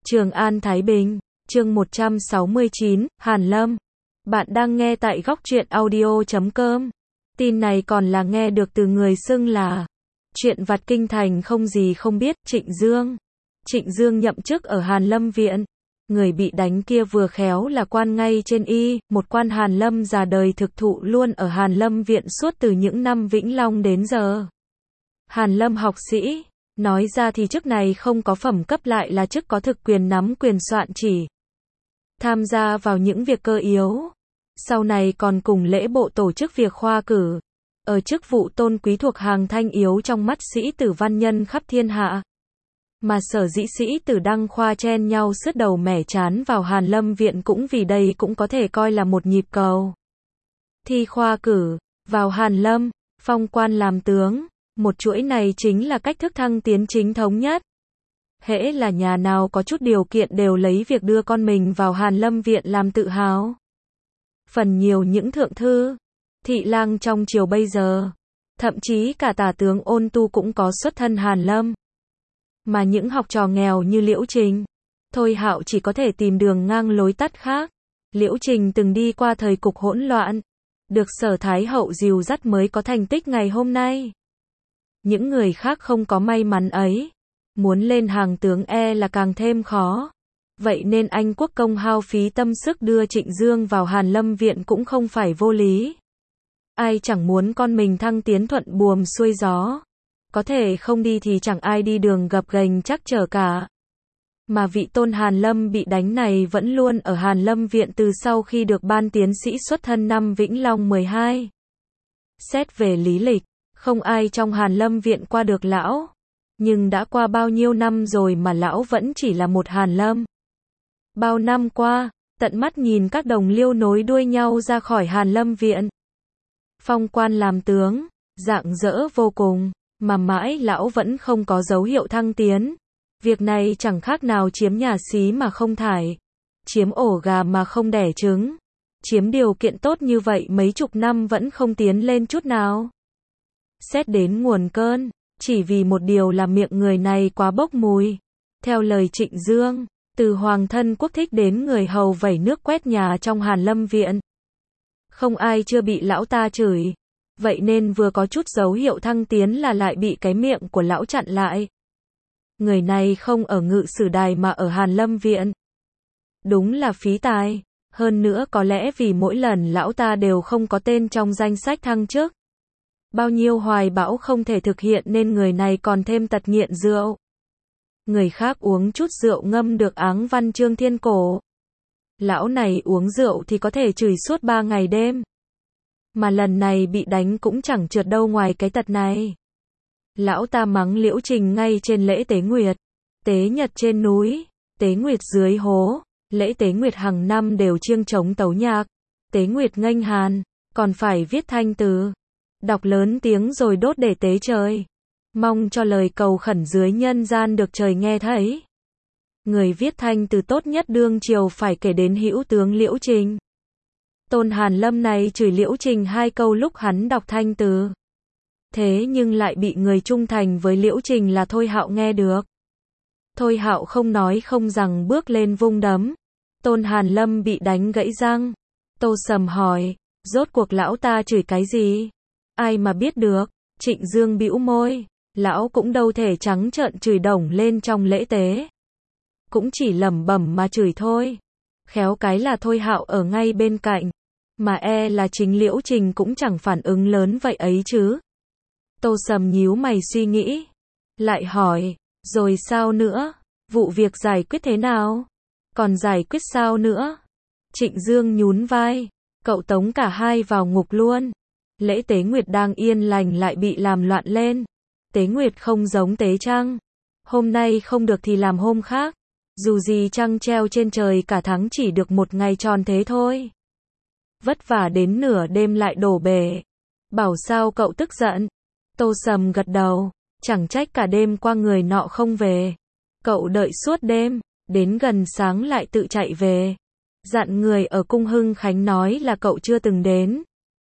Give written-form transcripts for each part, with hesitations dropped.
Trường An Thái Bình, chương 169, Hàn Lâm. Bạn đang nghe tại góc truyện audio.com. Tin này còn là nghe được từ người xưng là chuyện vặt kinh thành không gì không biết, Trịnh Dương. Trịnh Dương nhậm chức ở Hàn Lâm Viện. Người bị đánh kia vừa khéo là quan ngay trên y, một quan Hàn Lâm già đời thực thụ luôn ở Hàn Lâm Viện suốt từ những năm Vĩnh Long đến giờ. Hàn Lâm học sĩ, nói ra thì chức này không có phẩm cấp lại là chức có thực quyền nắm quyền soạn chỉ. Tham gia vào những việc cơ yếu. Sau này còn cùng lễ bộ tổ chức việc khoa cử. Ở chức vụ tôn quý thuộc hàng thanh yếu trong mắt sĩ tử văn nhân khắp thiên hạ. Mà sở dĩ sĩ tử đăng khoa chen nhau sứt đầu mẻ chán vào Hàn Lâm Viện cũng vì đây cũng có thể coi là một nhịp cầu. Thi khoa cử, vào Hàn Lâm, phong quan làm tướng. Một chuỗi này chính là cách thức thăng tiến chính thống nhất. Hễ là nhà nào có chút điều kiện đều lấy việc đưa con mình vào Hàn Lâm Viện làm tự hào. Phần nhiều những thượng thư, thị lang trong triều bây giờ, thậm chí cả tả tướng Ôn Tu cũng có xuất thân Hàn Lâm. Mà những học trò nghèo như Liễu Trình, Thôi Hạo chỉ có thể tìm đường ngang lối tắt khác. Liễu Trình từng đi qua thời cục hỗn loạn, được Sở Thái Hậu dìu dắt mới có thành tích ngày hôm nay. Những người khác không có may mắn ấy, muốn lên hàng tướng là càng thêm khó. Vậy nên Anh Quốc công hao phí tâm sức đưa Trịnh Dương vào Hàn Lâm Viện cũng không phải vô lý. Ai chẳng muốn con mình thăng tiến thuận buồm xuôi gió. Có thể không đi thì chẳng ai đi đường gập ghềnh chắc trở cả. Mà vị tôn Hàn Lâm bị đánh này vẫn luôn ở Hàn Lâm Viện từ sau khi được ban tiến sĩ xuất thân năm Vĩnh Long 12. Xét về lý lịch, không ai trong Hàn Lâm Viện qua được lão. Nhưng đã qua bao nhiêu năm rồi mà lão vẫn chỉ là một Hàn Lâm. Bao năm qua, tận mắt nhìn các đồng liêu nối đuôi nhau ra khỏi Hàn Lâm Viện. Phong quan làm tướng, rạng rỡ vô cùng, mà mãi lão vẫn không có dấu hiệu thăng tiến. Việc này chẳng khác nào chiếm nhà xí mà không thải, chiếm ổ gà mà không đẻ trứng, chiếm điều kiện tốt như vậy mấy chục năm vẫn không tiến lên chút nào. Xét đến nguồn cơn, chỉ vì một điều là miệng người này quá bốc mùi. Theo lời Trịnh Dương, từ hoàng thân quốc thích đến người hầu vẩy nước quét nhà trong Hàn Lâm Viện, không ai chưa bị lão ta chửi. Vậy nên vừa có chút dấu hiệu thăng tiến là lại bị cái miệng của lão chặn lại. Người này không ở ngự sử đài mà ở Hàn Lâm Viện. Đúng là phí tài. Hơn nữa có lẽ vì mỗi lần lão ta đều không có tên trong danh sách thăng chức. Bao nhiêu hoài bão không thể thực hiện nên người này còn thêm tật nghiện rượu. Người khác uống chút rượu ngâm được áng văn chương thiên cổ. Lão này uống rượu thì có thể chửi suốt 3 ngày đêm. Mà lần này bị đánh cũng chẳng trượt đâu ngoài cái tật này. Lão ta mắng Liễu Trình ngay trên lễ tế nguyệt. Tế nhật trên núi, tế nguyệt dưới hố. Lễ tế nguyệt hàng năm đều chiêng trống tấu nhạc. Tế nguyệt nghênh hàn, còn phải viết thanh từ. Đọc lớn tiếng rồi đốt để tế trời. Mong cho lời cầu khẩn dưới nhân gian được trời nghe thấy. Người viết thanh từ tốt nhất đương triều phải kể đến hữu tướng Liễu Trình. Tôn Hàn Lâm này chửi Liễu Trình 2 câu lúc hắn đọc thanh từ. Thế nhưng lại bị người trung thành với Liễu Trình là Thôi Hạo nghe được. Thôi Hạo không nói không rằng bước lên vung đấm. Tôn Hàn Lâm bị đánh gãy răng. Tô Sầm hỏi, rốt cuộc lão ta chửi cái gì? Ai mà biết được? Trịnh Dương bĩu môi, lão cũng đâu thể trắng trợn chửi đồng lên trong lễ tế. Cũng chỉ lẩm bẩm mà chửi thôi. Khéo cái là Thôi Hạo ở ngay bên cạnh, mà là chính Liễu Trình cũng chẳng phản ứng lớn vậy ấy chứ. Tô Sầm nhíu mày suy nghĩ, lại hỏi, rồi sao nữa? Vụ việc giải quyết thế nào? Còn giải quyết sao nữa? Trịnh Dương nhún vai, cậu tống cả hai vào ngục luôn. Lễ tế nguyệt đang yên lành lại bị làm loạn lên. Tế nguyệt không giống tế trăng. Hôm nay không được thì làm hôm khác. Dù gì trăng treo trên trời cả tháng chỉ được một ngày tròn thế thôi. Vất vả đến nửa đêm lại đổ bể. Bảo sao cậu tức giận? Tô Sầm gật đầu. Chẳng trách cả đêm qua người nọ không về. Cậu đợi suốt đêm, đến gần sáng lại tự chạy về. Dặn người ở cung Hưng Khánh nói là cậu chưa từng đến.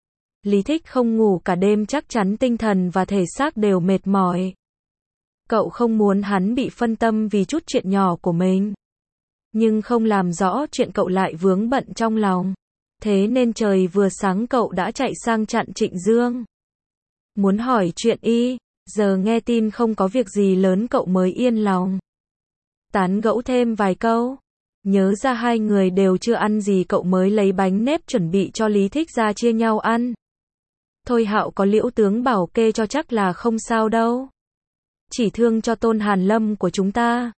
Lý Thích không ngủ cả đêm chắc chắn tinh thần và thể xác đều mệt mỏi. Cậu không muốn hắn bị phân tâm vì chút chuyện nhỏ của mình. nhưng không làm rõ chuyện cậu lại vướng bận trong lòng. Thế nên trời vừa sáng cậu đã chạy sang chặn Trịnh Dương. Muốn hỏi chuyện y, giờ nghe tin không có việc gì lớn cậu mới yên lòng. Tán gẫu thêm vài câu. Nhớ ra hai người đều chưa ăn gì cậu mới lấy bánh nếp chuẩn bị cho Lý Thích ra chia nhau ăn. Thôi Hạo có Liễu tướng bảo kê cho chắc là không sao đâu. Chỉ thương cho Tôn Hàn Lâm của chúng ta.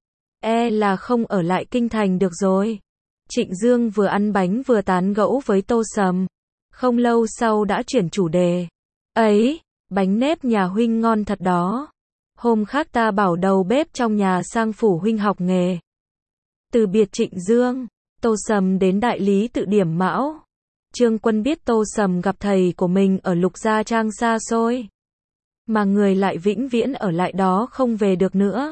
Là không ở lại kinh thành được rồi. Trịnh Dương vừa ăn bánh vừa tán gẫu với Tô Sầm. Không lâu sau đã chuyển chủ đề. Ấy, bánh nếp nhà huynh ngon thật đó. Hôm khác ta bảo đầu bếp trong nhà sang phủ huynh học nghề. Từ biệt Trịnh Dương, Tô Sầm đến đại lý tự Điểm Mão. Trương Quân biết Tô Sầm gặp thầy của mình ở Lục Gia Trang xa xôi. Mà người lại vĩnh viễn ở lại đó không về được nữa.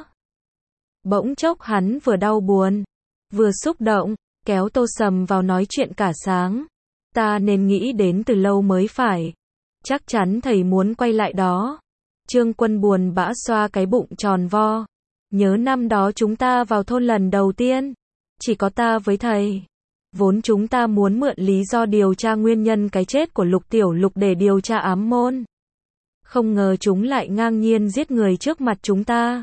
Bỗng chốc hắn vừa đau buồn, vừa xúc động, kéo Tô Sầm vào nói chuyện cả sáng. Ta nên nghĩ đến từ lâu mới phải. Chắc chắn thầy muốn quay lại đó. Trương Quân buồn bã xoa cái bụng tròn vo. Nhớ năm đó chúng ta vào thôn lần đầu tiên. Chỉ có ta với thầy. Vốn chúng ta muốn mượn lý do điều tra nguyên nhân cái chết của Lục Tiểu Lục để điều tra ám môn. Không ngờ chúng lại ngang nhiên giết người trước mặt chúng ta.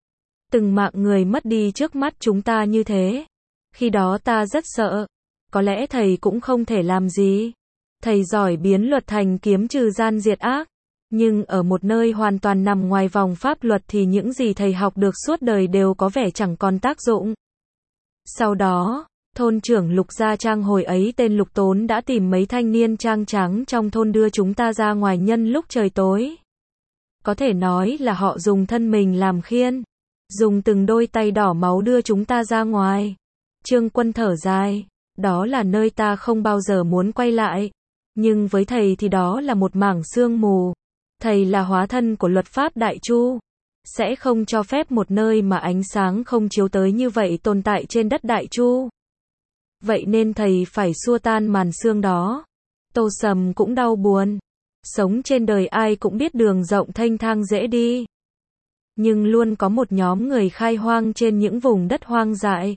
Từng mạng người mất đi trước mắt chúng ta như thế. Khi đó ta rất sợ. Có lẽ thầy cũng không thể làm gì. Thầy giỏi biến luật thành kiếm trừ gian diệt ác. Nhưng ở một nơi hoàn toàn nằm ngoài vòng pháp luật thì những gì thầy học được suốt đời đều có vẻ chẳng còn tác dụng. Sau đó, thôn trưởng Lục Gia Trang hồi ấy tên Lục Tốn đã tìm mấy thanh niên trang trắng trong thôn đưa chúng ta ra ngoài nhân lúc trời tối. Có thể nói là họ dùng thân mình làm khiên. Dùng từng đôi tay đỏ máu đưa chúng ta ra ngoài. Trương Quân thở dài. Đó là nơi ta không bao giờ muốn quay lại. Nhưng với thầy thì đó là một mảng sương mù. Thầy là hóa thân của luật pháp Đại Chu. Sẽ không cho phép một nơi mà ánh sáng không chiếu tới như vậy tồn tại trên đất Đại Chu. Vậy nên thầy phải xua tan màn sương đó. Tô Sầm cũng đau buồn. Sống trên đời ai cũng biết đường rộng thênh thang dễ đi. Nhưng luôn có một nhóm người khai hoang trên những vùng đất hoang dại.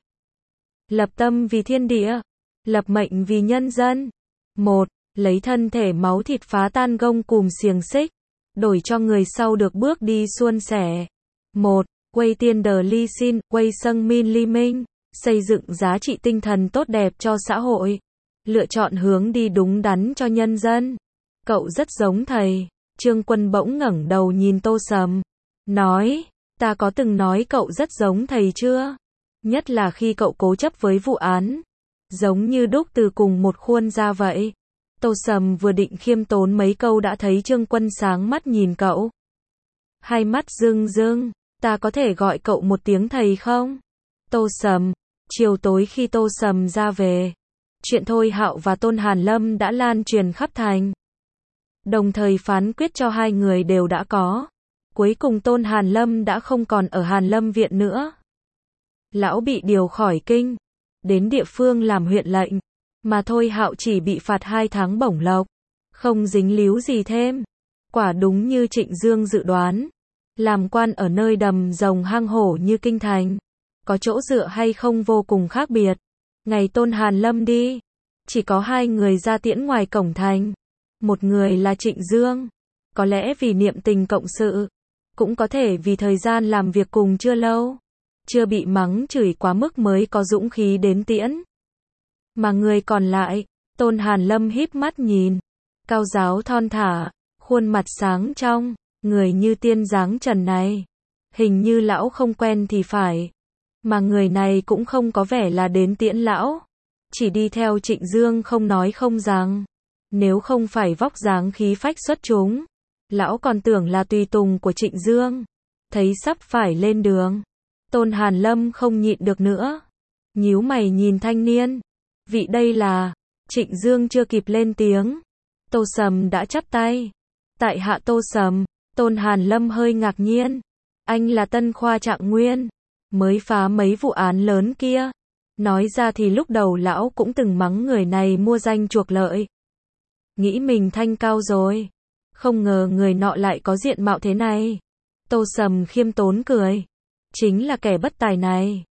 Lập tâm vì thiên địa. Lập mệnh vì nhân dân. Một, lấy thân thể máu thịt phá tan gông cùm xiềng xích. Đổi cho người sau được bước đi suôn sẻ. Một, quay tiên đờ ly xin, quay sâng min ly minh. Xây dựng giá trị tinh thần tốt đẹp cho xã hội. Lựa chọn hướng đi đúng đắn cho nhân dân. Cậu rất giống thầy. Trương Quân bỗng ngẩng đầu nhìn Tô Sầm. Nói, ta có từng nói cậu rất giống thầy chưa? Nhất là khi cậu cố chấp với vụ án. Giống như đúc từ cùng một khuôn ra vậy. Tô Sầm vừa định khiêm tốn mấy câu đã thấy Trương Quân sáng mắt nhìn cậu. Hai mắt rưng rưng, ta có thể gọi cậu một tiếng thầy không? Tô Sầm, chiều tối khi Tô Sầm ra về, chuyện Thôi Hạo và Tôn Hàn Lâm đã lan truyền khắp thành. Đồng thời phán quyết cho hai người đều đã có. Cuối cùng Tôn Hàn Lâm đã không còn ở Hàn Lâm viện nữa. Lão bị điều khỏi kinh, đến địa phương làm huyện lệnh. Mà Thôi Hạo chỉ bị phạt 2 tháng bổng lộc. Không dính líu gì thêm. Quả đúng như Trịnh Dương dự đoán. Làm quan ở nơi đầm rồng hang hổ như kinh thành. Có chỗ dựa hay không vô cùng khác biệt. Ngày Tôn Hàn Lâm đi. Chỉ có 2 người ra tiễn ngoài cổng thành. Một người là Trịnh Dương. Có lẽ vì niệm tình cộng sự. Cũng có thể vì thời gian làm việc cùng chưa lâu. Chưa bị mắng chửi quá mức mới có dũng khí đến tiễn. Mà người còn lại, Tôn Hàn Lâm híp mắt nhìn. Cao giáo thon thả, khuôn mặt sáng trong, người như tiên dáng trần này. Hình như lão không quen thì phải. Mà người này cũng không có vẻ là đến tiễn lão. Chỉ đi theo Trịnh Dương không nói không rằng. Nếu không phải vóc dáng khí phách xuất chúng, lão còn tưởng là tùy tùng của Trịnh Dương. Thấy sắp phải lên đường, Tôn Hàn Lâm không nhịn được nữa. Nhíu mày nhìn thanh niên. Vị đây là... Trịnh Dương chưa kịp lên tiếng. Tô Sầm đã chắp tay. Tại hạ Tô Sầm. Tôn Hàn Lâm hơi ngạc nhiên. Anh là Tân Khoa Trạng Nguyên. Mới phá mấy vụ án lớn kia. Nói ra thì lúc đầu lão cũng từng mắng người này mua danh chuộc lợi. Nghĩ mình thanh cao rồi. Không ngờ người nọ lại có diện mạo thế này. Tô Sầm khiêm tốn cười. Chính là kẻ bất tài này.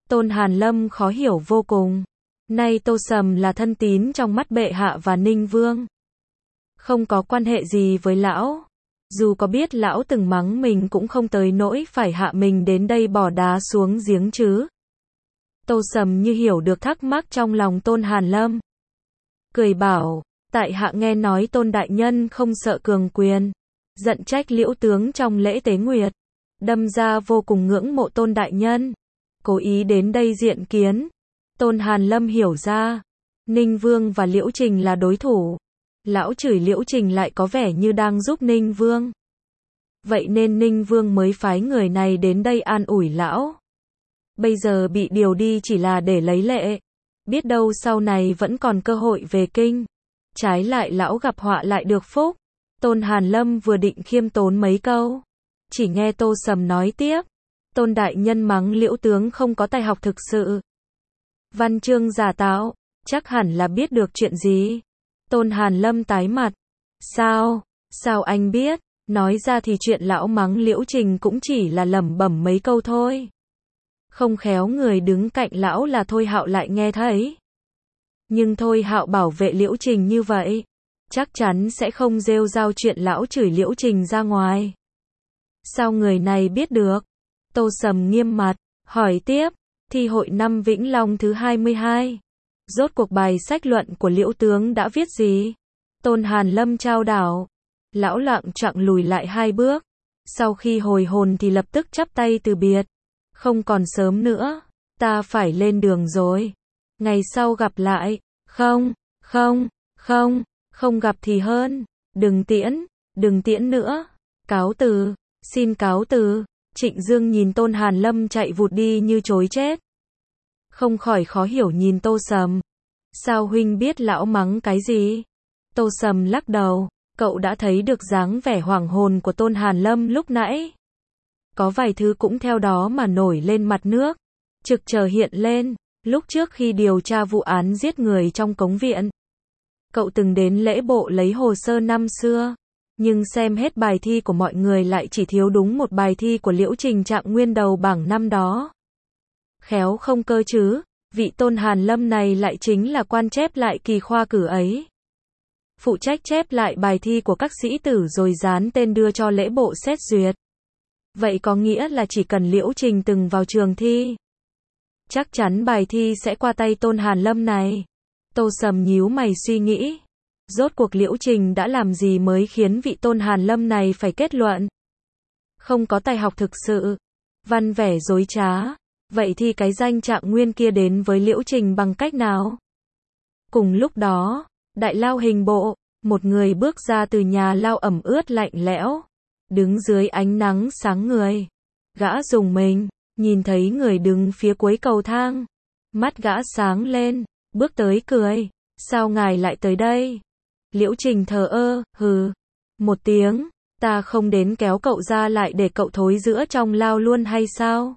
Tôn Hàn Lâm khó hiểu vô cùng. Nay Tô Sầm là thân tín trong mắt bệ hạ và Ninh Vương. Không có quan hệ gì với lão. Dù có biết lão từng mắng mình cũng không tới nỗi phải hạ mình đến đây bỏ đá xuống giếng chứ. Tô Sầm như hiểu được thắc mắc trong lòng Tôn Hàn Lâm. Cười bảo, tại hạ nghe nói Tôn đại nhân không sợ cường quyền. Giận trách Liễu tướng trong lễ tế nguyệt. Đâm ra vô cùng ngưỡng mộ Tôn đại nhân. Cố ý đến đây diện kiến. Tôn Hàn Lâm hiểu ra. Ninh Vương và Liễu Trình là đối thủ. Lão chửi Liễu Trình lại có vẻ như đang giúp Ninh Vương. Vậy nên Ninh Vương mới phái người này đến đây an ủi lão. Bây giờ bị điều đi chỉ là để lấy lệ. Biết đâu sau này vẫn còn cơ hội về kinh. Trái lại lão gặp họa lại được phúc. Tôn Hàn Lâm vừa định khiêm tốn mấy câu. Chỉ nghe Tô Sầm nói tiếp. Tôn đại nhân mắng Liễu tướng không có tài học thực sự. Văn chương giả tạo, chắc hẳn là biết được chuyện gì. Tôn Hàn Lâm tái mặt. Sao anh biết? Nói ra thì chuyện lão mắng Liễu Trình cũng chỉ là lẩm bẩm mấy câu thôi. Không khéo người đứng cạnh lão là Thôi Hạo lại nghe thấy. Nhưng Thôi Hạo bảo vệ Liễu Trình như vậy, chắc chắn sẽ không rêu rao chuyện lão chửi Liễu Trình ra ngoài. Sao người này biết được? Tô Sầm nghiêm mặt, hỏi tiếp, thi hội năm Vĩnh Long thứ 22. Rốt cuộc bài sách luận của Liễu tướng đã viết gì? Tôn Hàn Lâm trao đảo. Lão lặng chặng lùi lại 2 bước. Sau khi hồi hồn thì lập tức chắp tay từ biệt. Không còn sớm nữa. Ta phải lên đường rồi. Ngày sau gặp lại. Không gặp thì hơn. Đừng tiễn nữa. Cáo từ. Xin cáo từ. Trịnh Dương nhìn Tôn Hàn Lâm chạy vụt đi như trối chết. Không khỏi khó hiểu nhìn Tô Sầm. Sao huynh biết lão mắng cái gì? Tô Sầm lắc đầu. Cậu đã thấy được dáng vẻ hoảng hồn của Tôn Hàn Lâm lúc nãy. Có vài thứ cũng theo đó mà nổi lên mặt nước. Trực chờ hiện lên. Lúc trước khi điều tra vụ án giết người trong cống viện, cậu từng đến lễ bộ lấy hồ sơ năm xưa. Nhưng xem hết bài thi của mọi người lại chỉ thiếu đúng một bài thi của Liễu Trình Trạng nguyên đầu bảng năm đó. Khéo không cơ chứ, vị Tôn Hàn Lâm này lại chính là quan chép lại kỳ khoa cử ấy. Phụ trách chép lại bài thi của các sĩ tử rồi dán tên đưa cho lễ bộ xét duyệt. Vậy có nghĩa là chỉ cần Liễu Trình từng vào trường thi, chắc chắn bài thi sẽ qua tay Tôn Hàn Lâm này. Tô Sầm nhíu mày suy nghĩ. Rốt cuộc Liễu Trình đã làm gì mới khiến vị Tôn Hàn Lâm này phải kết luận không có tài học thực sự, văn vẻ dối trá. Vậy thì cái danh Trạng nguyên kia đến với Liễu Trình bằng cách nào? Cùng lúc đó, đại lao hình bộ, một người bước ra từ nhà lao ẩm ướt lạnh lẽo, đứng dưới ánh nắng sáng người. Gã rùng mình, nhìn thấy người đứng phía cuối cầu thang. Mắt gã sáng lên, bước tới cười. Sao ngài lại tới đây? Liễu Trình thờ ơ, hừ. Một tiếng, ta không đến kéo cậu ra lại để cậu thối rữa trong lao luôn hay sao?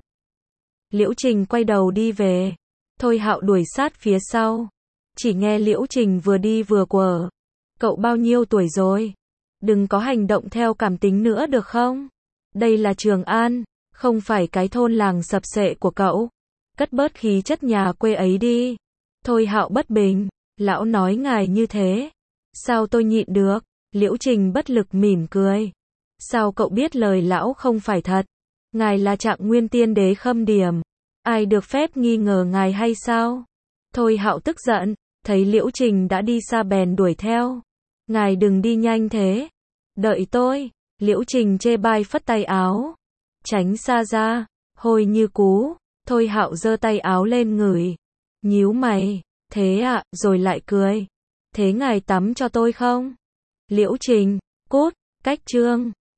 Liễu Trình quay đầu đi về. Thôi Hạo đuổi sát phía sau. Chỉ nghe Liễu Trình vừa đi vừa quở. Cậu bao nhiêu tuổi rồi? Đừng có hành động theo cảm tính nữa được không? Đây là Trường An, không phải cái thôn làng sập sệ của cậu. Cất bớt khí chất nhà quê ấy đi. Thôi Hạo bất bình. Lão nói ngài như thế. Sao tôi nhịn được? Liễu Trình bất lực mỉm cười. Sao cậu biết lời lão không phải thật? Ngài là Trạng nguyên tiên đế Khâm Điểm. Ai được phép nghi ngờ ngài hay sao? Thôi Hạo tức giận. Thấy Liễu Trình đã đi xa bèn đuổi theo. Ngài đừng đi nhanh thế. Đợi tôi. Liễu Trình chê bai phất tay áo. Tránh xa ra. Hôi như cú. Thôi Hạo giơ tay áo lên ngửi. Nhíu mày. Thế ạ, rồi lại cười. Thế ngài tắm cho tôi không? Liễu Trình, cút, cách chương.